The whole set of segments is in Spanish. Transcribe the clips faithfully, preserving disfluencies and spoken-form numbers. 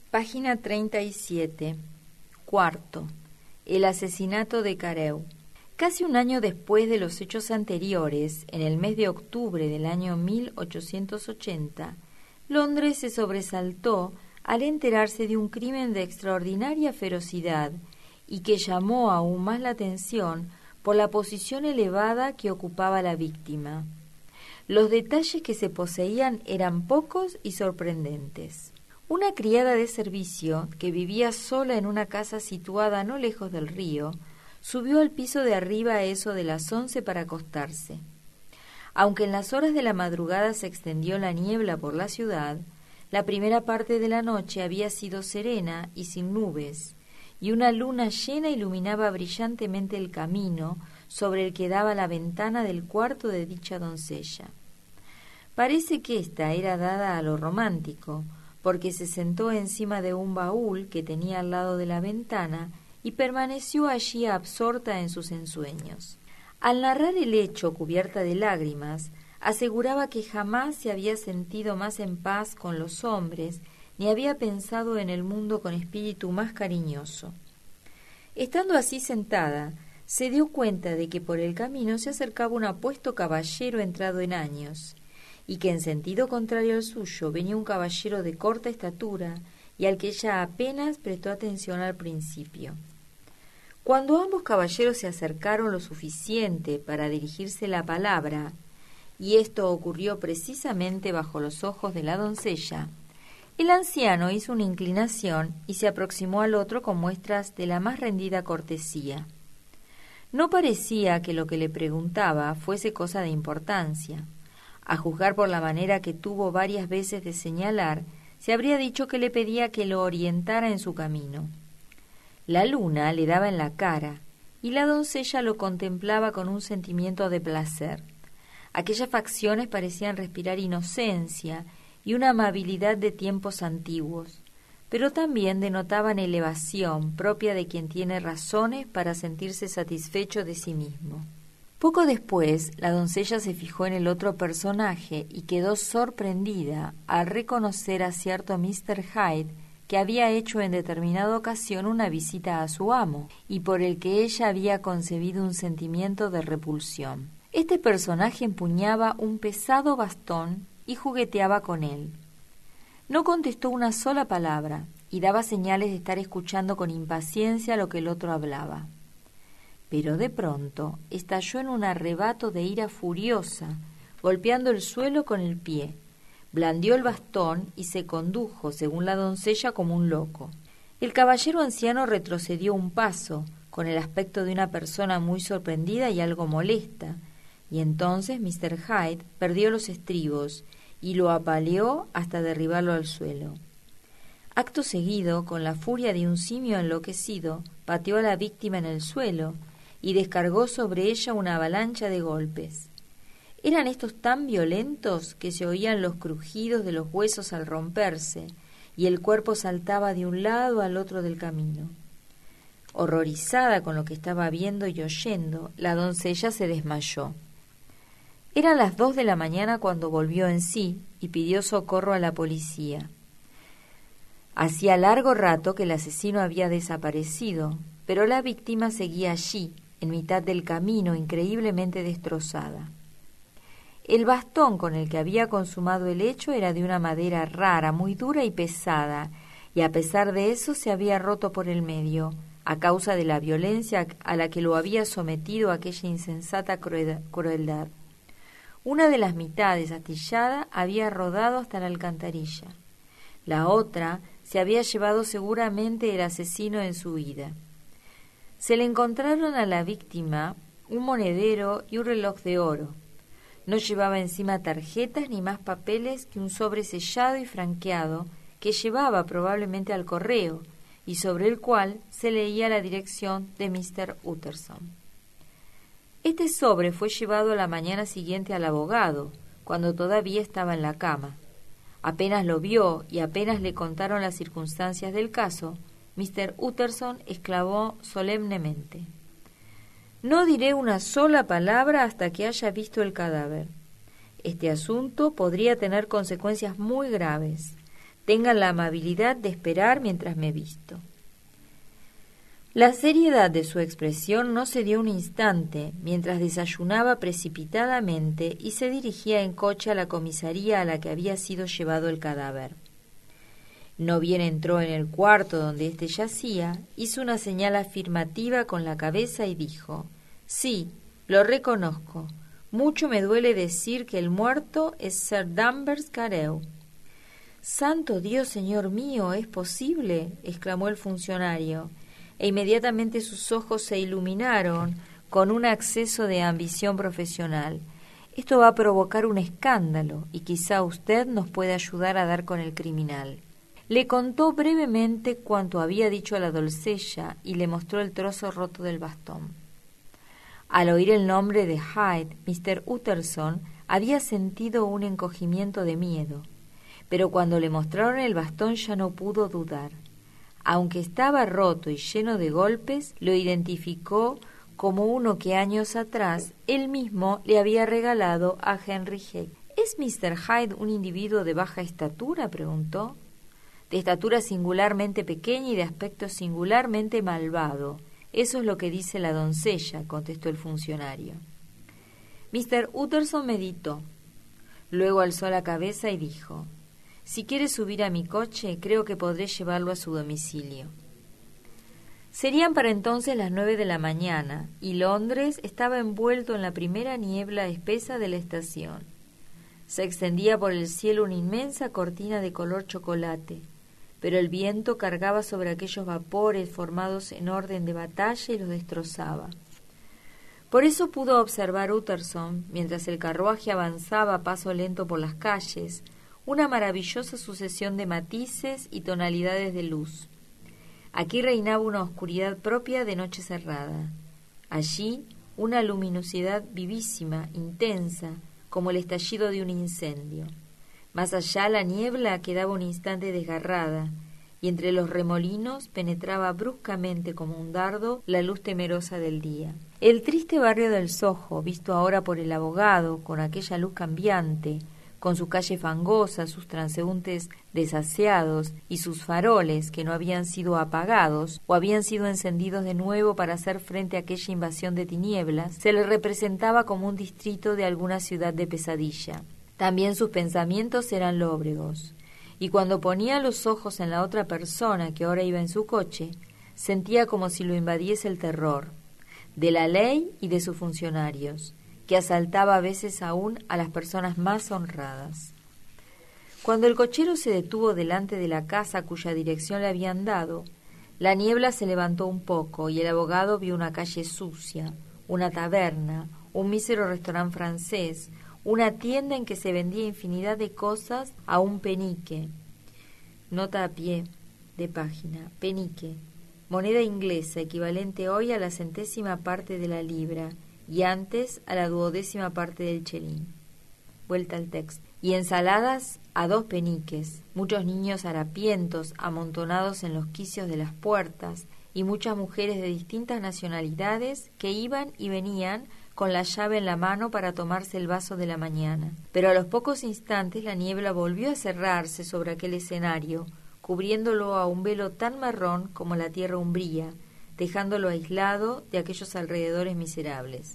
Página treinta y siete. Cuarto. El asesinato de Carew. Casi un año después de los hechos anteriores, en el mes de octubre del año mil ochocientos ochenta, Londres se sobresaltó al enterarse de un crimen de extraordinaria ferocidad y que llamó aún más la atención por la posición elevada que ocupaba la víctima. Los detalles que se poseían eran pocos y sorprendentes. Una criada de servicio, que vivía sola en una casa situada no lejos del río, subió al piso de arriba a eso de las once para acostarse. Aunque en las horas de la madrugada se extendió la niebla por la ciudad, la primera parte de la noche había sido serena y sin nubes, y una luna llena iluminaba brillantemente el camino sobre el que daba la ventana del cuarto de dicha doncella. Parece que ésta era dada a lo romántico, porque se sentó encima de un baúl que tenía al lado de la ventana y permaneció allí absorta en sus ensueños. Al narrar el hecho cubierta de lágrimas, aseguraba que jamás se había sentido más en paz con los hombres, ni había pensado en el mundo con espíritu más cariñoso. Estando así sentada, se dio cuenta de que por el camino se acercaba un apuesto caballero entrado en años, y que en sentido contrario al suyo venía un caballero de corta estatura y al que ella apenas prestó atención al principio. Cuando ambos caballeros se acercaron lo suficiente para dirigirse la palabra, y esto ocurrió precisamente bajo los ojos de la doncella, el anciano hizo una inclinación y se aproximó al otro con muestras de la más rendida cortesía. No parecía que lo que le preguntaba fuese cosa de importancia. A juzgar por la manera que tuvo varias veces de señalar, se habría dicho que le pedía que lo orientara en su camino. La luna le daba en la cara, y la doncella lo contemplaba con un sentimiento de placer. Aquellas facciones parecían respirar inocencia y una amabilidad de tiempos antiguos, pero también denotaban elevación propia de quien tiene razones para sentirse satisfecho de sí mismo. Poco después, la doncella se fijó en el otro personaje y quedó sorprendida al reconocer a cierto míster Hyde que había hecho en determinada ocasión una visita a su amo y por el que ella había concebido un sentimiento de repulsión. Este personaje empuñaba un pesado bastón y jugueteaba con él. No contestó una sola palabra y daba señales de estar escuchando con impaciencia lo que el otro hablaba. Pero de pronto estalló en un arrebato de ira furiosa, golpeando el suelo con el pie. Blandió el bastón y se condujo, según la doncella, como un loco. El caballero anciano retrocedió un paso, con el aspecto de una persona muy sorprendida y algo molesta, y entonces míster Hyde perdió los estribos y lo apaleó hasta derribarlo al suelo. Acto seguido, con la furia de un simio enloquecido, pateó a la víctima en el suelo y descargó sobre ella una avalancha de golpes. Eran estos tan violentos que se oían los crujidos de los huesos al romperse, y el cuerpo saltaba de un lado al otro del camino. Horrorizada con lo que estaba viendo y oyendo, la doncella se desmayó. Eran las dos de la mañana cuando volvió en sí y pidió socorro a la policía. Hacía largo rato que el asesino había desaparecido, pero la víctima seguía allí, en mitad del camino, increíblemente destrozada. El bastón con el que había consumado el hecho era de una madera rara, muy dura y pesada, y a pesar de eso se había roto por el medio, a causa de la violencia a la que lo había sometido aquella insensata crueldad. Una de las mitades, astillada, había rodado hasta la alcantarilla. La otra se había llevado seguramente el asesino en su huida. Se le encontraron a la víctima un monedero y un reloj de oro. No llevaba encima tarjetas ni más papeles que un sobre sellado y franqueado que llevaba probablemente al correo y sobre el cual se leía la dirección de míster Utterson. Este sobre fue llevado a la mañana siguiente al abogado, cuando todavía estaba en la cama. Apenas lo vio y apenas le contaron las circunstancias del caso, míster Utterson exclamó solemnemente: «No diré una sola palabra hasta que haya visto el cadáver. Este asunto podría tener consecuencias muy graves. Tengan la amabilidad de esperar mientras me visto». La seriedad de su expresión no cedió un instante mientras desayunaba precipitadamente y se dirigía en coche a la comisaría a la que había sido llevado el cadáver. No bien entró en el cuarto donde éste yacía, hizo una señal afirmativa con la cabeza y dijo: «Sí, lo reconozco. Mucho me duele decir que el muerto es Sir Danvers Carew». «¡Santo Dios, señor mío! ¿Es posible?», exclamó el funcionario, e inmediatamente sus ojos se iluminaron con un acceso de ambición profesional. «Esto va a provocar un escándalo y quizá usted nos pueda ayudar a dar con el criminal». Le contó brevemente cuanto había dicho a la doncella y le mostró el trozo roto del bastón. Al oír el nombre de Hyde, mister Utterson había sentido un encogimiento de miedo, pero cuando le mostraron el bastón ya no pudo dudar. Aunque estaba roto y lleno de golpes, lo identificó como uno que años atrás él mismo le había regalado a Henry Jekyll. «¿Es mister Hyde un individuo de baja estatura?», preguntó. «De estatura singularmente pequeña y de aspecto singularmente malvado. Eso es lo que dice la doncella», contestó el funcionario. mister Utterson meditó. Luego alzó la cabeza y dijo: «Si quiere subir a mi coche, creo que podré llevarlo a su domicilio». Serían para entonces las nueve de la mañana, y Londres estaba envuelto en la primera niebla espesa de la estación. Se extendía por el cielo una inmensa cortina de color chocolate, pero el viento cargaba sobre aquellos vapores formados en orden de batalla y los destrozaba. Por eso pudo observar Utterson, mientras el carruaje avanzaba a paso lento por las calles, una maravillosa sucesión de matices y tonalidades de luz. Aquí reinaba una oscuridad propia de noche cerrada. Allí una luminosidad vivísima, intensa, como el estallido de un incendio. Más allá la niebla quedaba un instante desgarrada, y entre los remolinos penetraba bruscamente como un dardo la luz temerosa del día. El triste barrio del Soho, visto ahora por el abogado, con aquella luz cambiante, con sus calles fangosas, sus transeúntes desaseados y sus faroles que no habían sido apagados o habían sido encendidos de nuevo para hacer frente a aquella invasión de tinieblas, se le representaba como un distrito de alguna ciudad de pesadilla. También sus pensamientos eran lóbregos, y cuando ponía los ojos en la otra persona que ahora iba en su coche, sentía como si lo invadiese el terror de la ley y de sus funcionarios, que asaltaba a veces aún a las personas más honradas. Cuando el cochero se detuvo delante de la casa cuya dirección le habían dado, la niebla se levantó un poco y el abogado vio una calle sucia, una taberna, un mísero restaurante francés, una tienda en que se vendía infinidad de cosas a un penique. Nota a pie de página: penique, moneda inglesa equivalente hoy a la centésima parte de la libra y antes a la duodécima parte del chelín. Vuelta al texto. Y ensaladas a dos peniques, muchos niños harapientos amontonados en los quicios de las puertas y muchas mujeres de distintas nacionalidades que iban y venían con la llave en la mano para tomarse el vaso de la mañana. Pero a los pocos instantes la niebla volvió a cerrarse sobre aquel escenario, cubriéndolo a un velo tan marrón como la tierra umbría, dejándolo aislado de aquellos alrededores miserables.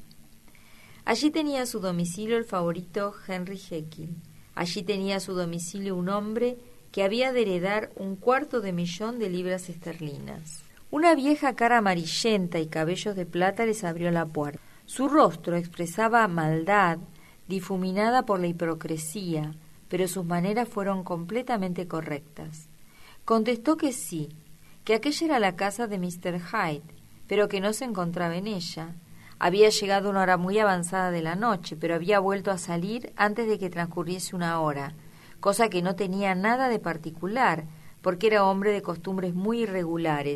Allí tenía su domicilio el favorito Henry Jekyll. Allí tenía su domicilio un hombre que había de heredar un cuarto de millón de libras esterlinas. Una vieja cara amarillenta y cabellos de plata les abrió la puerta. Su rostro expresaba maldad, difuminada por la hipocresía, pero sus maneras fueron completamente correctas. Contestó que sí, que aquella era la casa de mister Hyde, pero que no se encontraba en ella. Había llegado una hora muy avanzada de la noche, pero había vuelto a salir antes de que transcurriese una hora, cosa que no tenía nada de particular, porque era hombre de costumbres muy irregulares,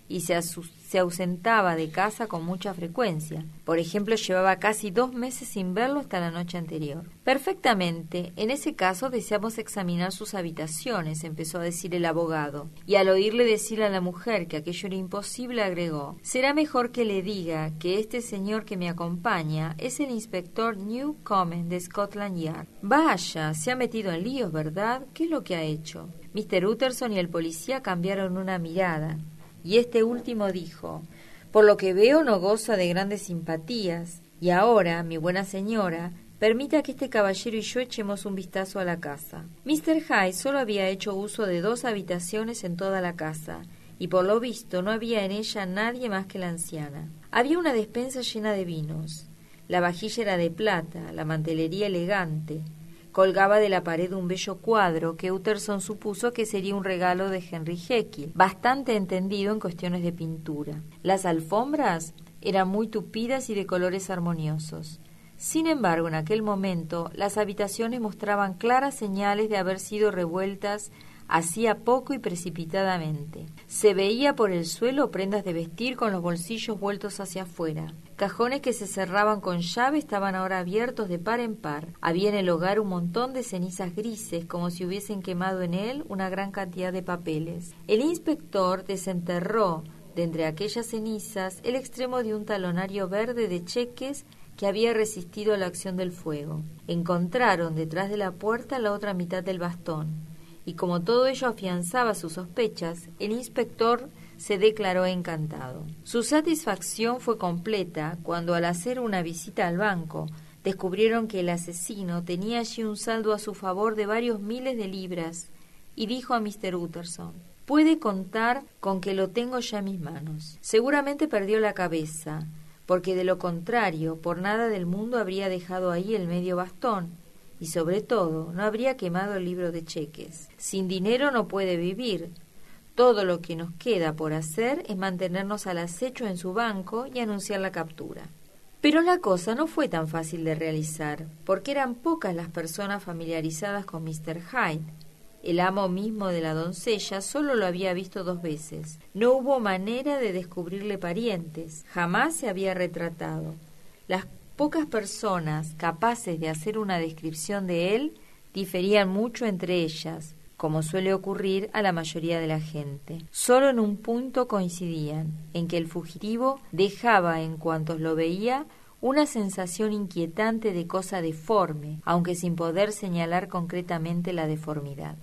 y se, se ausentaba de casa con mucha frecuencia. Por ejemplo, llevaba casi dos meses sin verlo hasta la noche anterior. Perfectamente, en ese caso deseamos examinar sus habitaciones, empezó a decir el abogado, y al oírle decir a la mujer que aquello era imposible, agregó: será mejor que le diga que este señor que me acompaña es el inspector Newcomen de Scotland Yard. Vaya, se ha metido en líos, ¿verdad? ¿Qué es lo que ha hecho? mister Utterson y el policía cambiaron una mirada, y este último dijo: por lo que veo no goza de grandes simpatías, y ahora, mi buena señora, permita que este caballero y yo echemos un vistazo a la casa. mister Hyde solo había hecho uso de dos habitaciones en toda la casa, y por lo visto no había en ella nadie más que la anciana. Había una despensa llena de vinos, la vajilla era de plata, la mantelería elegante. Colgaba de la pared un bello cuadro que Utterson supuso que sería un regalo de Henry Jekyll, bastante entendido en cuestiones de pintura. Las alfombras eran muy tupidas y de colores armoniosos. Sin embargo, en aquel momento, las habitaciones mostraban claras señales de haber sido revueltas hacía poco y precipitadamente. Se veía por el suelo prendas de vestir con los bolsillos vueltos hacia afuera. Cajones que se cerraban con llave estaban ahora abiertos de par en par. Había en el hogar un montón de cenizas grises, como si hubiesen quemado en él una gran cantidad de papeles. El inspector desenterró de entre aquellas cenizas el extremo de un talonario verde de cheques que había resistido a la acción del fuego. Encontraron detrás de la puerta la otra mitad del bastón, y como todo ello afianzaba sus sospechas, el inspector se declaró encantado. Su satisfacción fue completa cuando, al hacer una visita al banco, descubrieron que el asesino tenía allí un saldo a su favor de varios miles de libras, y dijo a mister Utterson: puede contar con que lo tengo ya en mis manos. Seguramente perdió la cabeza, porque de lo contrario, por nada del mundo habría dejado ahí el medio bastón, y sobre todo no habría quemado el libro de cheques. Sin dinero no puede vivir. Todo lo que nos queda por hacer es mantenernos al acecho en su banco y anunciar la captura. Pero la cosa no fue tan fácil de realizar, porque eran pocas las personas familiarizadas con mister Hyde. El amo mismo de la doncella solo lo había visto dos veces. No hubo manera de descubrirle parientes. Jamás se había retratado. Las pocas personas capaces de hacer una descripción de él diferían mucho entre ellas, como suele ocurrir a la mayoría de la gente. Solo en un punto coincidían, en que el fugitivo dejaba en cuantos lo veía una sensación inquietante de cosa deforme, aunque sin poder señalar concretamente la deformidad.